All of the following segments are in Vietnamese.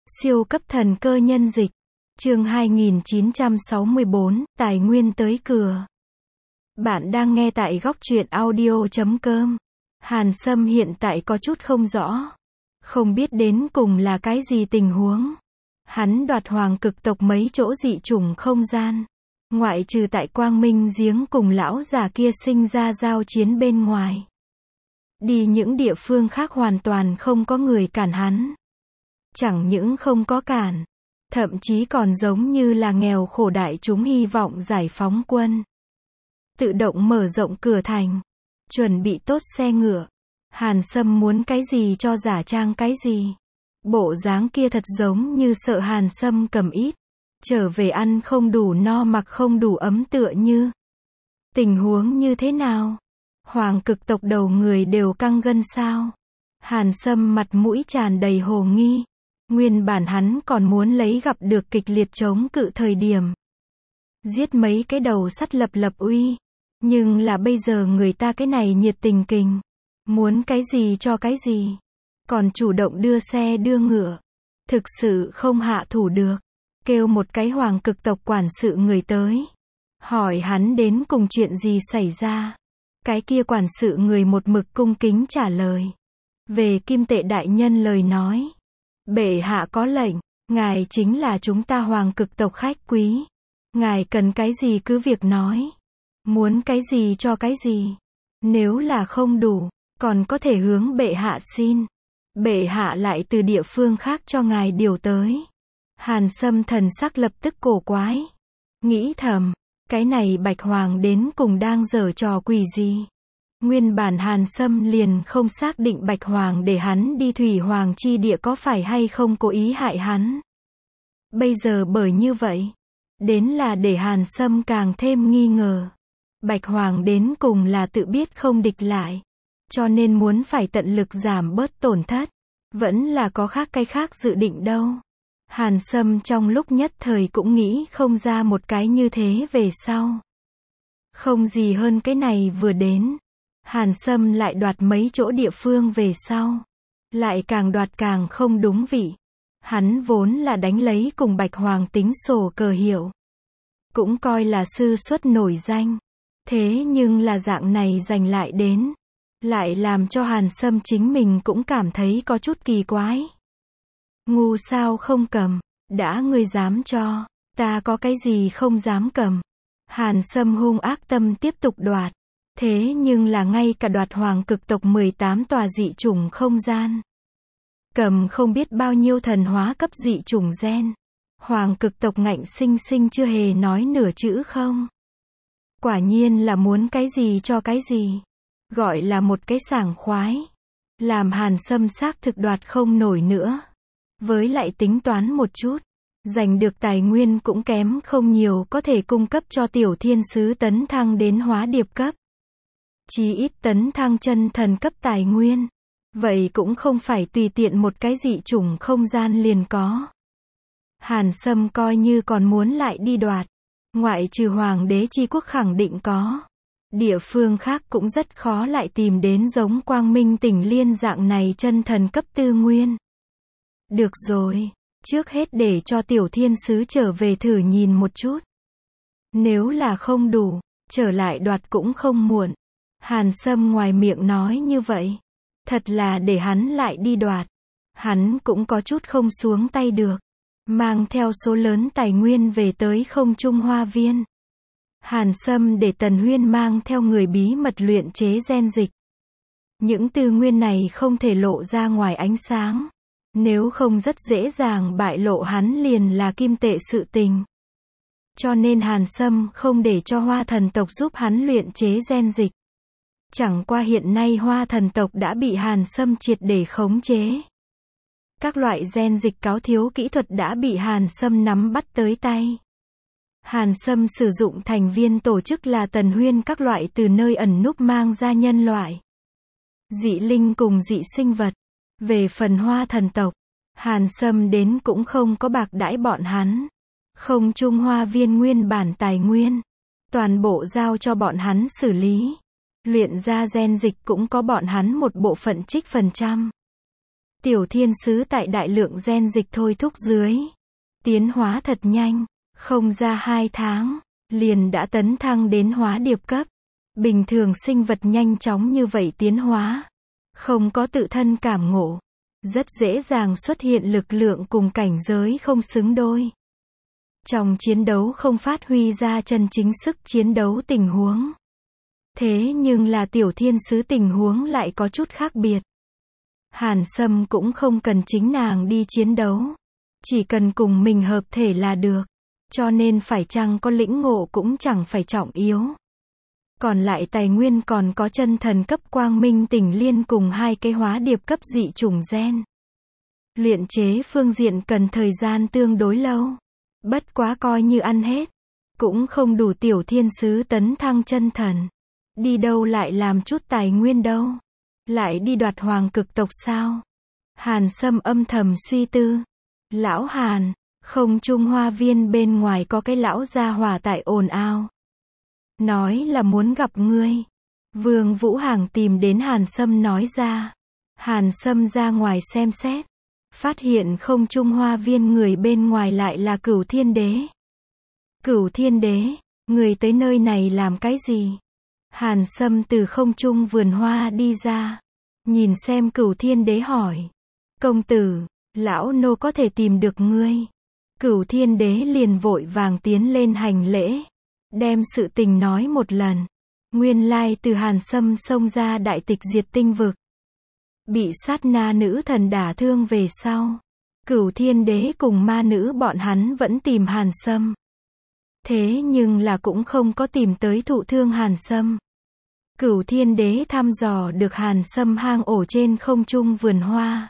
Siêu cấp thần cơ nhân dịch. Chương 2964, tài nguyên tới cửa. Bạn đang nghe tại góc truyện audio.com. Hàn Sâm hiện tại có chút không rõ. Không biết đến cùng là cái gì tình huống. Hắn đoạt hoàng cực tộc mấy chỗ dị chủng không gian. Ngoại trừ tại Quang Minh giếng cùng lão già kia sinh ra giao chiến bên ngoài. Đi những địa phương khác hoàn toàn không có người cản hắn. Chẳng những không có cản, thậm chí còn giống như là nghèo khổ đại chúng hy vọng giải phóng quân. Tự động mở rộng cửa thành, chuẩn bị tốt xe ngựa. Hàn Sâm muốn cái gì cho giả trang cái gì. Bộ dáng kia thật giống như sợ Hàn Sâm cầm ít, trở về ăn không đủ no mặc không đủ ấm tựa như. Tình huống như thế nào? Hoàng cực tộc đầu người đều căng gân sao? Hàn Sâm mặt mũi tràn đầy hồ nghi. Nguyên bản hắn còn muốn lấy gặp được kịch liệt chống cự thời điểm. Giết mấy cái đầu sắt lập lập uy. Nhưng là bây giờ người ta cái này nhiệt tình kình. Muốn cái gì cho cái gì. Còn chủ động đưa xe đưa ngựa. Thực sự không hạ thủ được. Kêu một cái hoàng cực tộc quản sự người tới. Hỏi hắn đến cùng chuyện gì xảy ra. Cái kia quản sự người một mực cung kính trả lời. Về Kim Tệ đại nhân lời nói. Bệ hạ có lệnh, ngài chính là chúng ta hoàng cực tộc khách quý. Ngài cần cái gì cứ việc nói. Muốn cái gì cho cái gì. Nếu là không đủ, còn có thể hướng bệ hạ xin. Bệ hạ lại từ địa phương khác cho ngài điều tới. Hàn Sâm thần sắc lập tức cổ quái. Nghĩ thầm, cái này Bạch Hoàng đến cùng đang giở trò quỷ gì. Nguyên bản Hàn Sâm liền không xác định Bạch Hoàng để hắn đi Thủy Hoàng chi địa có phải hay không cố ý hại hắn. Bây giờ bởi như vậy, đến là để Hàn Sâm càng thêm nghi ngờ. Bạch Hoàng đến cùng là tự biết không địch lại, cho nên muốn phải tận lực giảm bớt tổn thất, vẫn là có khác cái khác dự định đâu. Hàn Sâm trong lúc nhất thời cũng nghĩ không ra một cái như thế về sau. Không gì hơn cái này vừa đến. Hàn Sâm lại đoạt mấy chỗ địa phương về sau. Lại càng đoạt càng không đúng vị. Hắn vốn là đánh lấy cùng Bạch Hoàng tính sổ cờ hiệu. Cũng coi là sư xuất nổi danh. Thế nhưng là dạng này giành lại đến. Lại làm cho Hàn Sâm chính mình cũng cảm thấy có chút kỳ quái. Ngu sao không cầm. Đã ngươi dám cho. Ta có cái gì không dám cầm. Hàn Sâm hung ác tâm tiếp tục đoạt. Thế nhưng là ngay cả đoạt hoàng cực tộc 18 tòa dị chủng không gian. Cầm không biết bao nhiêu thần hóa cấp dị chủng gen. Hoàng cực tộc ngạnh sinh sinh chưa hề nói nửa chữ không. Quả nhiên là muốn cái gì cho cái gì. Gọi là một cái sảng khoái. Làm Hàn Sâm xác thực đoạt không nổi nữa. Với lại tính toán một chút. Giành được tài nguyên cũng kém không nhiều có thể cung cấp cho tiểu thiên sứ tấn thăng đến hóa điệp cấp. Chí ít tấn thăng chân thần cấp tài nguyên. Vậy cũng không phải tùy tiện một cái dị chủng không gian liền có. Hàn Sâm coi như còn muốn lại đi đoạt. Ngoại trừ hoàng đế chi quốc khẳng định có. Địa phương khác cũng rất khó lại tìm đến giống Quang Minh tỉnh Liên dạng này chân thần cấp tư nguyên. Được rồi, trước hết để cho tiểu thiên sứ trở về thử nhìn một chút. Nếu là không đủ, trở lại đoạt cũng không muộn. Hàn Sâm ngoài miệng nói như vậy. Thật là để hắn lại đi đoạt. Hắn cũng có chút không xuống tay được. Mang theo số lớn tài nguyên về tới không trung hoa viên. Hàn Sâm để Tần Huyên mang theo người bí mật luyện chế gen dịch. Những tư nguyên này không thể lộ ra ngoài ánh sáng. Nếu không rất dễ dàng bại lộ hắn liền là kim tệ sự tình. Cho nên Hàn Sâm không để cho Hoa thần tộc giúp hắn luyện chế gen dịch. Chẳng qua hiện nay Hoa thần tộc đã bị Hàn Sâm triệt để khống chế. Các loại gen dịch cáo thiếu kỹ thuật đã bị Hàn Sâm nắm bắt tới tay. Hàn Sâm sử dụng thành viên tổ chức là Tần Huyên các loại từ nơi ẩn núp mang ra nhân loại. Dị linh cùng dị sinh vật. Về phần Hoa thần tộc, Hàn Sâm đến cũng không có bạc đãi bọn hắn. Không trung hoa viên nguyên bản tài nguyên. Toàn bộ giao cho bọn hắn xử lý. Luyện ra gen dịch cũng có bọn hắn một bộ phận trích phần trăm. Tiểu thiên sứ tại đại lượng gen dịch thôi thúc dưới. Tiến hóa thật nhanh, không ra 2 tháng, liền đã tấn thăng đến hóa điệp cấp. Bình thường sinh vật nhanh chóng như vậy tiến hóa, không có tự thân cảm ngộ, rất dễ dàng xuất hiện lực lượng cùng cảnh giới không xứng đôi. Trong chiến đấu không phát huy ra chân chính sức chiến đấu tình huống. Thế nhưng là tiểu thiên sứ tình huống lại có chút khác biệt. Hàn Sâm cũng không cần chính nàng đi chiến đấu. Chỉ cần cùng mình hợp thể là được. Cho nên phải chăng có lĩnh ngộ cũng chẳng phải trọng yếu. Còn lại tài nguyên còn có chân thần cấp quang minh tỉnh liên cùng 2 cái hóa điệp cấp dị chủng gen. Luyện chế phương diện cần thời gian tương đối lâu. Bất quá coi như ăn hết. Cũng không đủ tiểu thiên sứ tấn thăng chân thần. Đi đâu lại làm chút tài nguyên đâu. Lại đi đoạt hoàng cực tộc sao? Hàn Sâm âm thầm suy tư. Lão Hàn, không trung hoa viên bên ngoài có cái lão gia hỏa tại ồn ào. Nói là muốn gặp ngươi. Vương Vũ Hàng tìm đến Hàn Sâm nói ra. Hàn Sâm ra ngoài xem xét. Phát hiện không trung hoa viên người bên ngoài lại là Cửu Thiên Đế. Cửu Thiên Đế, người tới nơi này làm cái gì? Hàn Sâm từ không trung vườn hoa đi ra. Nhìn xem Cửu Thiên Đế hỏi. Công tử, lão nô có thể tìm được ngươi. Cửu Thiên Đế liền vội vàng tiến lên hành lễ. Đem sự tình nói một lần. Nguyên lai từ Hàn Sâm xông ra đại tịch diệt tinh vực. Bị sát na nữ thần đả thương về sau. Cửu Thiên Đế cùng ma nữ bọn hắn vẫn tìm Hàn Sâm. Thế nhưng là cũng không có tìm tới thụ thương Hàn Sâm. Cửu Thiên Đế thăm dò được Hàn Sâm hang ổ trên không trung vườn hoa.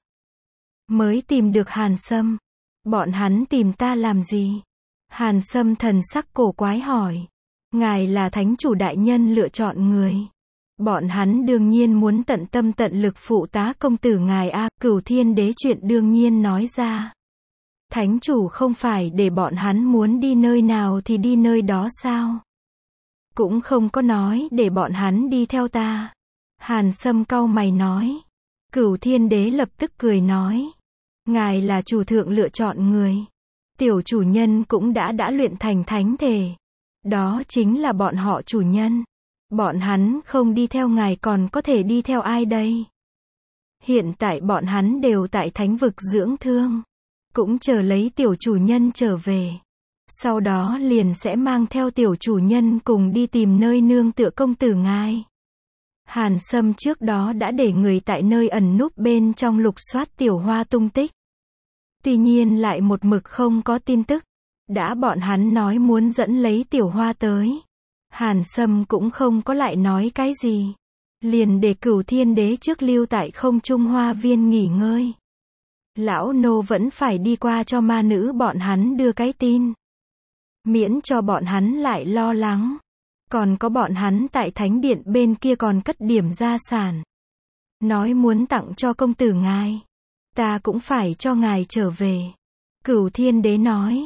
Mới tìm được Hàn Sâm. Bọn hắn tìm ta làm gì? Hàn Sâm thần sắc cổ quái hỏi. Ngài là thánh chủ đại nhân lựa chọn người. Bọn hắn đương nhiên muốn tận tâm tận lực phụ tá công tử ngài a. Cửu Thiên Đế chuyện đương nhiên nói ra. Thánh chủ không phải để bọn hắn muốn đi nơi nào thì đi nơi đó sao? Cũng không có nói để bọn hắn đi theo ta. Hàn Sâm cau mày nói. Cửu Thiên Đế lập tức cười nói. Ngài là chủ thượng lựa chọn người. Tiểu chủ nhân cũng đã luyện thành thánh thể. Đó chính là bọn họ chủ nhân. Bọn hắn không đi theo ngài còn có thể đi theo ai đây? Hiện tại bọn hắn đều tại thánh vực dưỡng thương. Cũng chờ lấy tiểu chủ nhân trở về. Sau đó liền sẽ mang theo tiểu chủ nhân cùng đi tìm nơi nương tựa công tử ngài. Hàn Sâm trước đó đã để người tại nơi ẩn núp bên trong lục soát tiểu hoa tung tích. Tuy nhiên lại một mực không có tin tức. Đã bọn hắn nói muốn dẫn lấy tiểu hoa tới. Hàn Sâm cũng không có lại nói cái gì. Liền để Cửu Thiên Đế trước lưu tại không trung hoa viên nghỉ ngơi. Lão nô vẫn phải đi qua cho ma nữ bọn hắn đưa cái tin. Miễn cho bọn hắn lại lo lắng. Còn có bọn hắn tại thánh điện bên kia còn cất điểm gia sản. Nói muốn tặng cho công tử ngài. Ta cũng phải cho ngài trở về. Cửu Thiên Đế nói.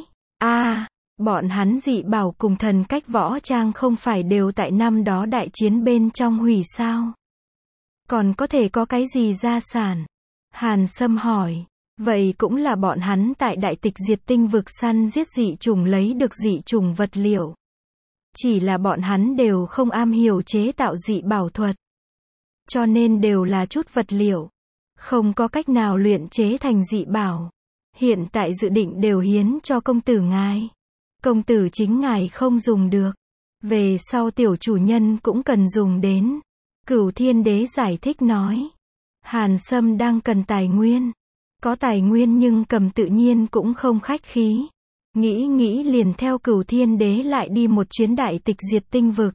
Bọn hắn dị bảo cùng thần cách võ trang không phải đều tại năm đó đại chiến bên trong hủy sao? Còn có thể có cái gì gia sản? Hàn Sâm hỏi. Vậy cũng là bọn hắn tại đại tịch diệt tinh vực săn giết dị chủng lấy được dị chủng vật liệu. Chỉ là bọn hắn đều không am hiểu chế tạo dị bảo thuật. Cho nên đều là chút vật liệu. Không có cách nào luyện chế thành dị bảo. Hiện tại dự định đều hiến cho công tử ngài. Công tử chính ngài không dùng được. Về sau tiểu chủ nhân cũng cần dùng đến. Cửu Thiên Đế giải thích nói. Hàn Sâm đang cần tài nguyên. Có tài nguyên nhưng cầm tự nhiên cũng không khách khí. Nghĩ liền theo Cửu Thiên Đế lại đi một chuyến đại tịch diệt tinh vực.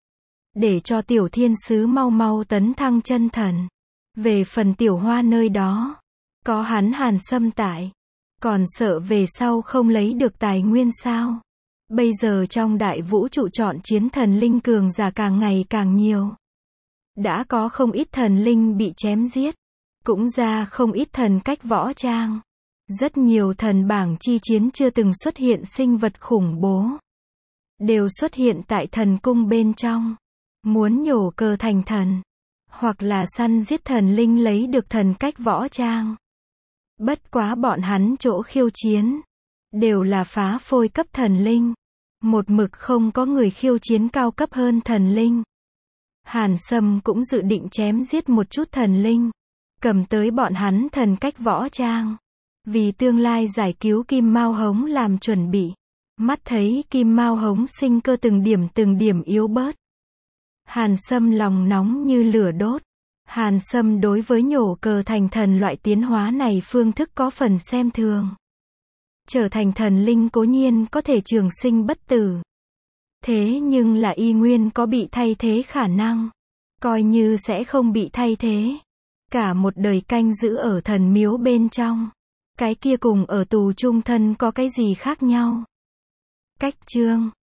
Để cho tiểu thiên sứ mau mau tấn thăng chân thần. Về phần tiểu hoa nơi đó. Có hắn Hàn Sâm tại. Còn sợ về sau không lấy được tài nguyên sao? Bây giờ trong đại vũ trụ chọn chiến thần linh cường giả càng ngày càng nhiều. Đã có không ít thần linh bị chém giết. Cũng ra không ít thần cách võ trang. Rất nhiều thần bảng chi chiến chưa từng xuất hiện sinh vật khủng bố. Đều xuất hiện tại thần cung bên trong. Muốn nhổ cờ thành thần. Hoặc là săn giết thần linh lấy được thần cách võ trang. Bất quá bọn hắn chỗ khiêu chiến, đều là phá phôi cấp thần linh. Một mực không có người khiêu chiến cao cấp hơn thần linh. Hàn Sâm cũng dự định chém giết một chút thần linh, cầm tới bọn hắn thần cách võ trang, vì tương lai giải cứu Kim Mao Hống làm chuẩn bị. Mắt thấy Kim Mao Hống sinh cơ từng điểm yếu bớt. Hàn Sâm lòng nóng như lửa đốt. Hàn Sâm đối với nhổ cờ thành thần loại tiến hóa này phương thức có phần xem thường. Trở thành thần linh cố nhiên có thể trường sinh bất tử. Thế nhưng là y nguyên có bị thay thế khả năng. Coi như sẽ không bị thay thế. Cả một đời canh giữ ở thần miếu bên trong. Cái kia cùng ở tù chung thân có cái gì khác nhau? Cách chương